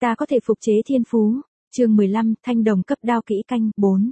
Ta có thể phục chế thiên phú. Chương 15, thanh đồng cấp đao kỹ canh 4.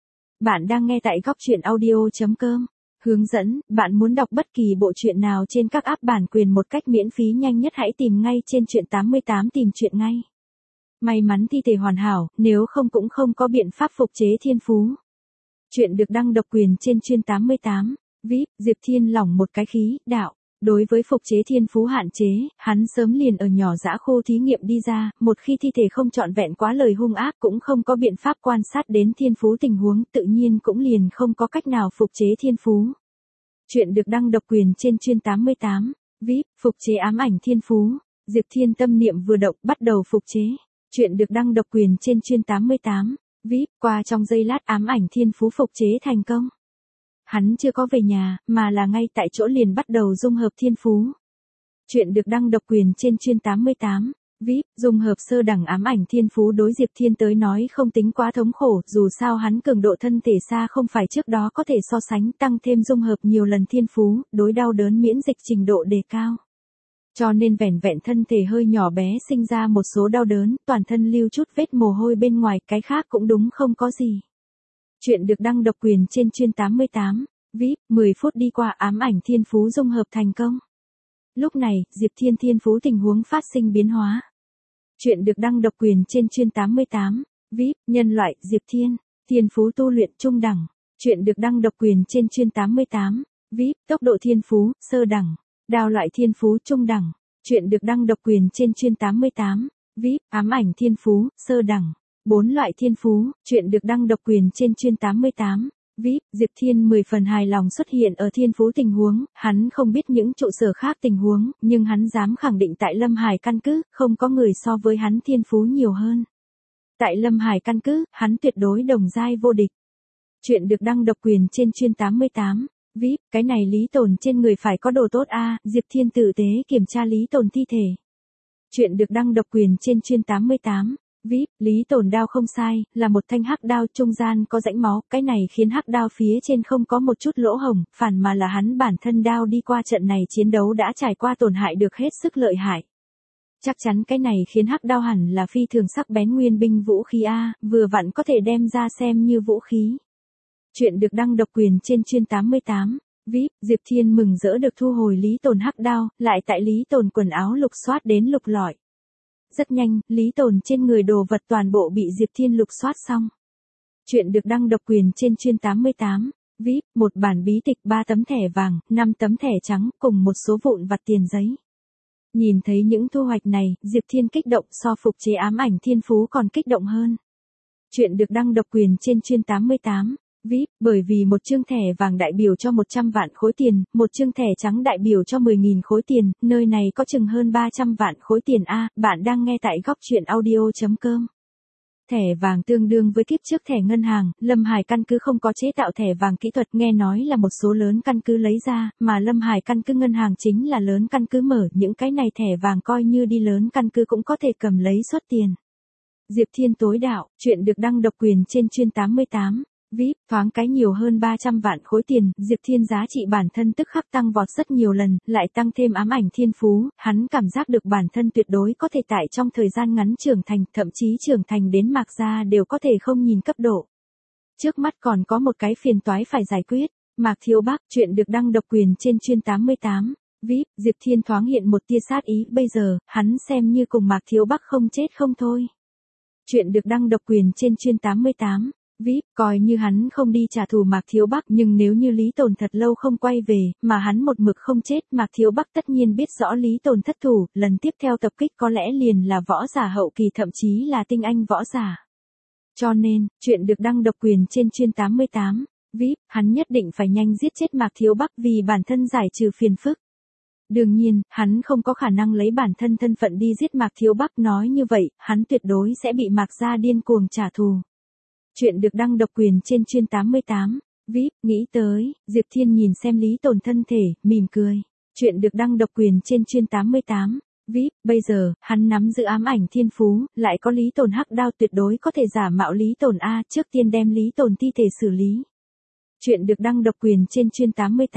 Bạn đang nghe tại góc truyện audio.com. Hướng dẫn, bạn muốn đọc bất kỳ bộ truyện nào trên các app bản quyền một cách miễn phí nhanh nhất hãy tìm ngay trên truyện 88 tìm truyện ngay. May mắn thi thể hoàn hảo, nếu không cũng không có biện pháp phục chế thiên phú. Chuyện được đăng độc quyền trên truyện 88. VIP, Diệp Thiên lỏng một cái khí, đạo. Đối với phục chế thiên phú hạn chế, hắn sớm liền ở nhỏ dã khu thí nghiệm đi ra, một khi thi thể không trọn vẹn quá lời hung ác cũng không có biện pháp quan sát đến thiên phú tình huống, tự nhiên cũng liền không có cách nào phục chế thiên phú. Chuyện được đăng độc quyền trên truyện 88. VIP, phục chế ám ảnh thiên phú. Diệp Thiên tâm niệm vừa động, bắt đầu phục chế. Chuyện được đăng độc quyền trên truyện 88. VIP, qua trong giây lát ám ảnh thiên phú phục chế thành công. Hắn chưa có về nhà, mà là ngay tại chỗ liền bắt đầu dung hợp thiên phú. Chuyện được đăng độc quyền trên truyện 88. VIP, dung hợp sơ đẳng ám ảnh thiên phú đối Diệp Thiên tới nói không tính quá thống khổ, dù sao hắn cường độ thân thể xa không phải trước đó có thể so sánh, tăng thêm dung hợp nhiều lần thiên phú, đối đau đớn miễn dịch trình độ đề cao. Cho nên vẻn vẹn thân thể hơi nhỏ bé sinh ra một số đau đớn, toàn thân lưu chút vết mồ hôi bên ngoài, cái khác cũng đúng không có gì. Chuyện được đăng độc quyền trên truyện 88. VIP, 10 phút đi qua ám ảnh thiên phú dung hợp thành công. Lúc này, Diệp Thiên thiên phú tình huống phát sinh biến hóa. Chuyện được đăng độc quyền trên truyện 88. VIP, nhân loại, Diệp Thiên, thiên phú tu luyện trung đẳng. Chuyện được đăng độc quyền trên truyện 88. VIP, tốc độ thiên phú, sơ đẳng. Đao loại thiên phú trung đẳng. Chuyện được đăng độc quyền trên truyện 88. VIP, ám ảnh thiên phú, sơ đẳng. 4 loại thiên phú, chuyện được đăng độc quyền trên truyện 88. VIP, Diệp Thiên 10 phần hài lòng xuất hiện ở thiên phú tình huống, hắn không biết những trụ sở khác tình huống, nhưng hắn dám khẳng định tại Lâm Hải căn cứ, không có người so với hắn thiên phú nhiều hơn. Tại Lâm Hải căn cứ, hắn tuyệt đối đồng giai vô địch. Chuyện được đăng độc quyền trên truyện 88. VIP, cái này Lý Tồn trên người phải có đồ tốt a. Diệp Thiên tử tế kiểm tra Lý Tồn thi thể. Chuyện được đăng độc quyền trên truyện 88. VIP, Lý Tồn đao không sai, là một thanh hắc đao trung gian có rãnh máu, cái này khiến hắc đao phía trên không có một chút lỗ hổng, phản mà là hắn bản thân đao đi qua trận này chiến đấu đã trải qua tổn hại được hết sức lợi hại. Chắc chắn cái này khiến hắc đao hẳn là phi thường sắc bén nguyên binh vũ khí A, vừa vặn có thể đem ra xem như vũ khí. Chuyện được đăng độc quyền trên truyện 88. VIP, Diệp Thiên mừng rỡ được thu hồi Lý Tồn hắc đao, lại tại Lý Tồn quần áo lục soát đến lục lọi. Rất nhanh, Lý Tồn trên người đồ vật toàn bộ bị Diệp Thiên lục soát xong. Chuyện được đăng độc quyền trên truyện 88. VIP, một bản bí tịch 3 tấm thẻ vàng, 5 tấm thẻ trắng, cùng một số vụn vặt tiền giấy. Nhìn thấy những thu hoạch này, Diệp Thiên kích động so phục chế ám ảnh thiên phú còn kích động hơn. Chuyện được đăng độc quyền trên truyện 88. VIP, bởi vì một chương thẻ vàng đại biểu cho 100 vạn khối tiền, một chương thẻ trắng đại biểu cho 10.000 khối tiền, nơi này có chừng hơn 300 vạn khối tiền A, bạn đang nghe tại góc truyện audio.com. Thẻ vàng tương đương với kiếp trước thẻ ngân hàng, Lâm Hải căn cứ không có chế tạo thẻ vàng kỹ thuật, nghe nói là một số lớn căn cứ lấy ra, mà Lâm Hải căn cứ ngân hàng chính là lớn căn cứ mở, những cái này thẻ vàng coi như đi lớn căn cứ cũng có thể cầm lấy xuất tiền. Diệp Thiên tối đạo, chuyện được đăng độc quyền trên truyện 88. VIP, thoáng cái nhiều hơn 300 vạn khối tiền, Diệp Thiên giá trị bản thân tức khắc tăng vọt rất nhiều lần, lại tăng thêm ám ảnh thiên phú, hắn cảm giác được bản thân tuyệt đối có thể tại trong thời gian ngắn trưởng thành, thậm chí trưởng thành đến Mạc Gia đều có thể không nhìn cấp độ. Trước mắt còn có một cái phiền toái phải giải quyết. Mạc Thiếu Bắc, chuyện được đăng độc quyền trên truyện 88. VIP, Diệp Thiên thoáng hiện một tia sát ý, bây giờ, hắn xem như cùng Mạc Thiếu Bắc không chết không thôi. Chuyện được đăng độc quyền trên truyện 88. VIP, coi như hắn không đi trả thù Mạc Thiếu Bắc, nhưng nếu như Lý Tồn thật lâu không quay về, mà hắn một mực không chết, Mạc Thiếu Bắc tất nhiên biết rõ Lý Tồn thất thủ, lần tiếp theo tập kích có lẽ liền là võ giả hậu kỳ, thậm chí là tinh anh võ giả. Cho nên, chuyện được đăng độc quyền trên truyện 88. VIP, hắn nhất định phải nhanh giết chết Mạc Thiếu Bắc vì bản thân giải trừ phiền phức. Đương nhiên, hắn không có khả năng lấy bản thân thân phận đi giết Mạc Thiếu Bắc, nói như vậy, hắn tuyệt đối sẽ bị Mạc Gia điên cuồng trả thù. Chuyện được đăng độc quyền trên truyện 88. VIP, nghĩ tới, Diệp Thiên nhìn xem Lý Tồn thân thể, mỉm cười. Chuyện được đăng độc quyền trên truyện 88. VIP, bây giờ, hắn nắm giữ ám ảnh thiên phú, lại có Lý Tồn hắc đao, tuyệt đối có thể giả mạo Lý Tồn A, trước tiên đem Lý Tồn thi thể xử lý. Chuyện được đăng độc quyền trên truyện 88.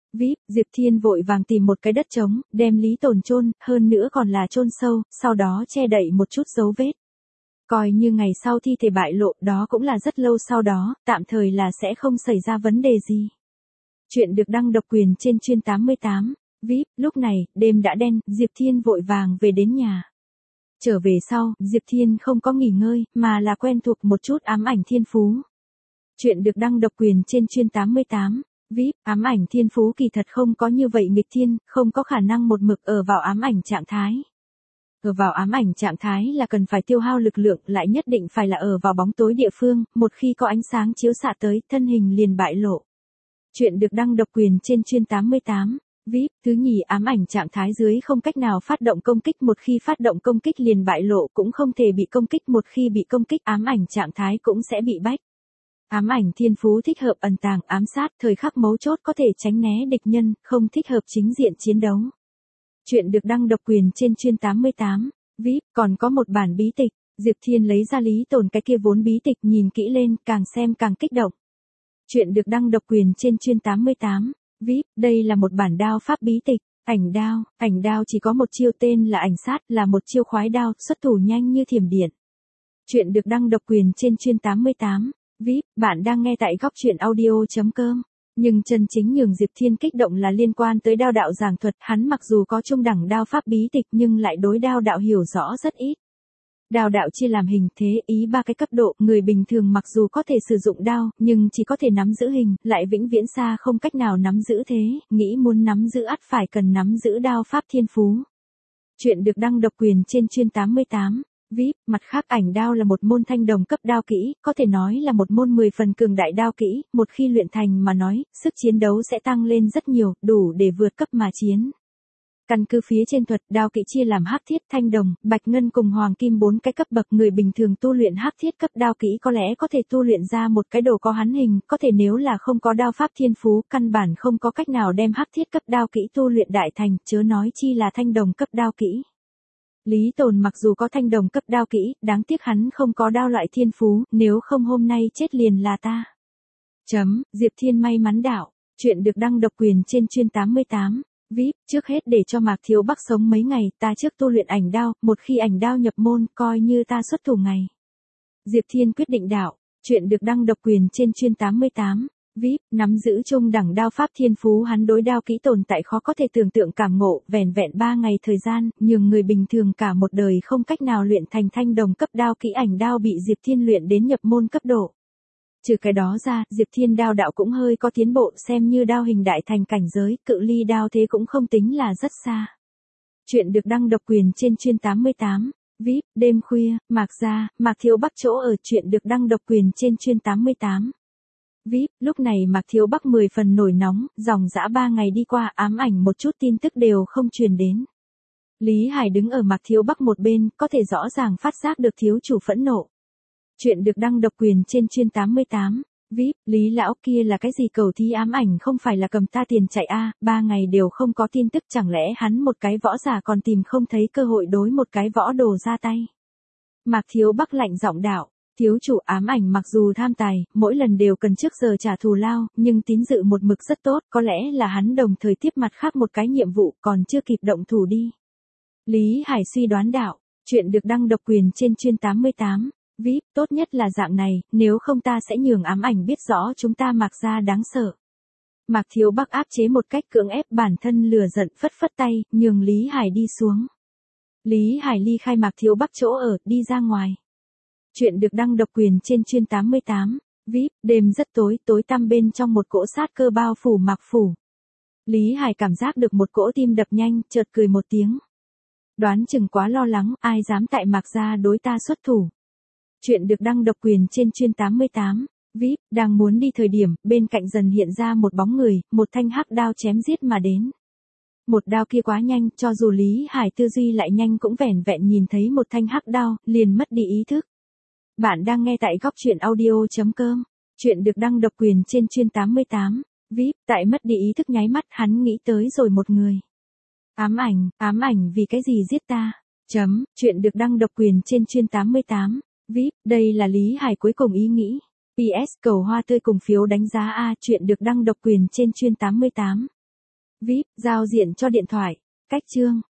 VIP, Diệp Thiên vội vàng tìm một cái đất trống, đem Lý Tồn chôn, hơn nữa còn là chôn sâu, sau đó che đậy một chút dấu vết. Coi như ngày sau thi thể bại lộ, đó cũng là rất lâu sau đó, tạm thời là sẽ không xảy ra vấn đề gì. Chuyện được đăng độc quyền trên Chuyên 88. VIP, lúc này, đêm đã đen, Diệp Thiên vội vàng về đến nhà. Trở về sau, Diệp Thiên không có nghỉ ngơi, mà là quen thuộc một chút ám ảnh thiên phú. Chuyện được đăng độc quyền trên Chuyên 88. VIP, ám ảnh thiên phú kỳ thật không có như vậy nghịch thiên, không có khả năng một mực ở vào ám ảnh trạng thái. Ở vào ám ảnh trạng thái là cần phải tiêu hao lực lượng, lại nhất định phải là ở vào bóng tối địa phương, một khi có ánh sáng chiếu xạ tới, thân hình liền bại lộ. Chuyện được đăng độc quyền trên Chuyên 88. VIP, thứ nhì, ám ảnh trạng thái dưới không cách nào phát động công kích, một khi phát động công kích liền bại lộ, cũng không thể bị công kích, một khi bị công kích ám ảnh trạng thái cũng sẽ bị bách. Ám ảnh thiên phú thích hợp ẩn tàng, ám sát, thời khắc mấu chốt có thể tránh né địch nhân, không thích hợp chính diện chiến đấu. Chuyện được đăng độc quyền trên Chuyên 88. VIP, còn có một bản bí tịch. Diệp Thiên lấy ra Lý Tồn cái kia vốn bí tịch, nhìn kỹ lên, càng xem càng kích động. Chuyện được đăng độc quyền trên Chuyên 88. VIP, đây là một bản đao pháp bí tịch. Ảnh đao chỉ có một chiêu tên là ảnh sát, là một chiêu khoái đao, xuất thủ nhanh như thiểm điện. Chuyện được đăng độc quyền trên Chuyên 88. VIP, bạn đang nghe tại goctruyện.audio.com. Nhưng chân chính nhường Diệp Thiên kích động là liên quan tới đao đạo giảng thuật, hắn mặc dù có trung đẳng đao pháp bí tịch nhưng lại đối đao đạo hiểu rõ rất ít. Đao đạo chia làm hình, thế, ý ba cái cấp độ, người bình thường mặc dù có thể sử dụng đao, nhưng chỉ có thể nắm giữ hình, lại vĩnh viễn xa không cách nào nắm giữ thế, nghĩ muốn nắm giữ ắt phải cần nắm giữ đao pháp thiên phú. Chuyện được đăng độc quyền trên Chuyên 88. VIP, mặt khác ảnh đao là một môn thanh đồng cấp đao kỹ, có thể nói là một môn 10 phần cường đại đao kỹ, một khi luyện thành mà nói, sức chiến đấu sẽ tăng lên rất nhiều, đủ để vượt cấp mà chiến. Căn cứ phía trên thuật, đao kỹ chia làm hắc thiết, thanh đồng, bạch ngân cùng hoàng kim 4 cái cấp bậc, người bình thường tu luyện hắc thiết cấp đao kỹ có lẽ có thể tu luyện ra một cái đồ có hắn hình, có thể nếu là không có đao pháp thiên phú, căn bản không có cách nào đem hắc thiết cấp đao kỹ tu luyện đại thành, chớ nói chi là thanh đồng cấp đao kỹ. Lý Tồn mặc dù có thanh đồng cấp đao kỹ, đáng tiếc hắn không có đao loại thiên phú, nếu không hôm nay chết liền là ta. Diệp Thiên may mắn đạo. Chuyện được đăng độc quyền trên Chuyên 88. VIP, trước hết để cho Mạc Thiếu Bắc sống mấy ngày, ta trước tu luyện ảnh đao, một khi ảnh đao nhập môn, coi như ta xuất thủ ngày. Diệp Thiên quyết định đạo. Chuyện được đăng độc quyền trên Chuyên 88. VIP, nắm giữ trung đẳng đao pháp thiên phú, hắn đối đao kỹ tồn tại khó có thể tưởng tượng cảm ngộ, vẻn vẹn 3 ngày thời gian, nhưng người bình thường cả một đời không cách nào luyện thành thanh đồng cấp đao kỹ, ảnh đao bị Diệp Thiên luyện đến nhập môn cấp độ. Trừ cái đó ra, Diệp Thiên đao đạo cũng hơi có tiến bộ, xem như đao hình đại thành cảnh giới, cự ly đao thế cũng không tính là rất xa. Chuyện được đăng độc quyền trên Chuyên 88. VIP, đêm khuya, Mạc Thiếu Bắc chỗ ở. Chuyện được đăng độc quyền trên Chuyên 88. VIP, lúc này Mạc Thiếu Bắc 10 phần nổi nóng, dòng dã 3 ngày đi qua, ám ảnh một chút tin tức đều không truyền đến. Lý Hải đứng ở Mạc Thiếu Bắc một bên, có thể rõ ràng phát giác được thiếu chủ phẫn nộ. Chuyện được đăng độc quyền trên Chuyên 88. VIP, Lý lão kia là cái gì, cầu thí ám ảnh không phải là cầm ta tiền chạy a, 3 ngày đều không có tin tức, chẳng lẽ hắn một cái võ giả còn tìm không thấy cơ hội đối một cái võ đồ ra tay. Mạc Thiếu Bắc lạnh giọng đạo. Thiếu chủ, ám ảnh mặc dù tham tài, mỗi lần đều cần trước giờ trả thù lao, nhưng tín dự một mực rất tốt, có lẽ là hắn đồng thời tiếp mặt khác một cái nhiệm vụ, còn chưa kịp động thủ đi. Lý Hải suy đoán đạo. Chuyện được đăng độc quyền trên Chuyên 88. VIP, tốt nhất là dạng này, nếu không ta sẽ nhường ám ảnh biết rõ chúng ta Mạc gia đáng sợ. Mạc Thiếu Bắc áp chế một cách cưỡng ép bản thân, lừa giận phất phất tay, nhường Lý Hải đi xuống. Lý Hải ly khai Mạc Thiếu Bắc chỗ ở, đi ra ngoài. Chuyện được đăng độc quyền trên Chuyên 88. VIP, đêm rất tối, tối tăm bên trong một cỗ sát cơ bao phủ Mạc phủ. Lý Hải cảm giác được một cỗ tim đập nhanh, chợt cười một tiếng. Đoán chừng quá lo lắng, ai dám tại Mạc gia đối ta xuất thủ. Chuyện được đăng độc quyền trên Chuyên 88. VIP, đang muốn đi thời điểm, bên cạnh dần hiện ra một bóng người, một thanh hắc đao chém giết mà đến. Một đao kia quá nhanh, cho dù Lý Hải tư duy lại nhanh cũng vẻn vẹn nhìn thấy một thanh hắc đao, liền mất đi ý thức. Bạn đang nghe tại goctruyện.audio.com. Chuyện được đăng độc quyền trên Chuyên 88. VIP, tại mất đi ý thức nháy mắt, hắn nghĩ tới rồi một người. Ám ảnh vì cái gì giết ta? Chuyện được đăng độc quyền trên Chuyên 88. VIP, đây là Lý Hải cuối cùng ý nghĩ. PS, cầu hoa tươi cùng phiếu đánh giá A. Chuyện được đăng độc quyền trên Chuyên 88. VIP, giao diện cho điện thoại. Cách chương.